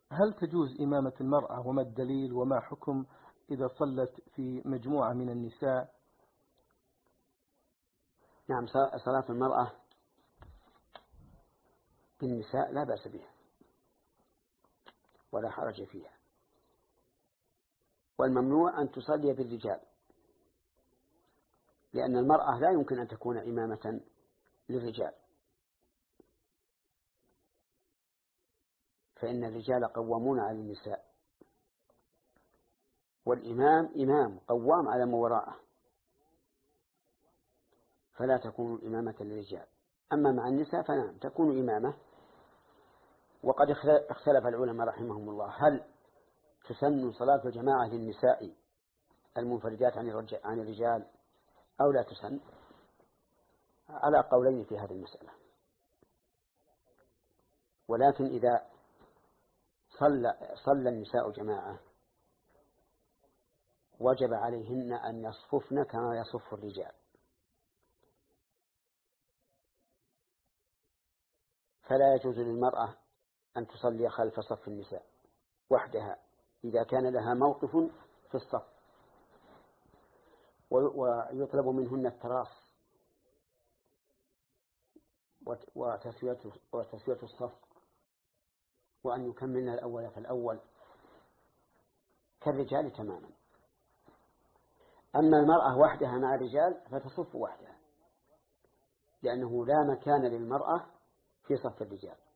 هل تجوز إمامة المرأة وما الدليل وما حكم إذا صلت في مجموعة من النساء؟ نعم، صلاة المرأة بالنساء لا بأس بها ولا حرج فيها، والممنوع أن تصلي بالرجال، لأن المرأة لا يمكن أن تكون إمامة للرجال، فإن الرجال قوامون على النساء، والإمام إمام قوام على ما وراءه، فلا تكون إمامة للرجال. أما مع النساء فنعم تكون إمامة. وقد اختلف العلماء رحمهم الله هل تسن صلاة الجماعة للنساء المنفردات عن الرجال أو لا تسن، على قولين في هذه المسألة. ولكن إذا صلى النساء جماعة وجب عليهن أن يصففن كما يصف الرجال، فلا يجوز للمرأة أن تصلي خلف صف النساء وحدها إذا كان لها موقف في الصف، ويطلب منهن التراص وتسوية الصف، وأن يكملن الأول فالأول كالرجال تماما. أما المرأة وحدها مع الرجال فتصف وحدها، لأنه لا مكان للمرأة في صف الرجال.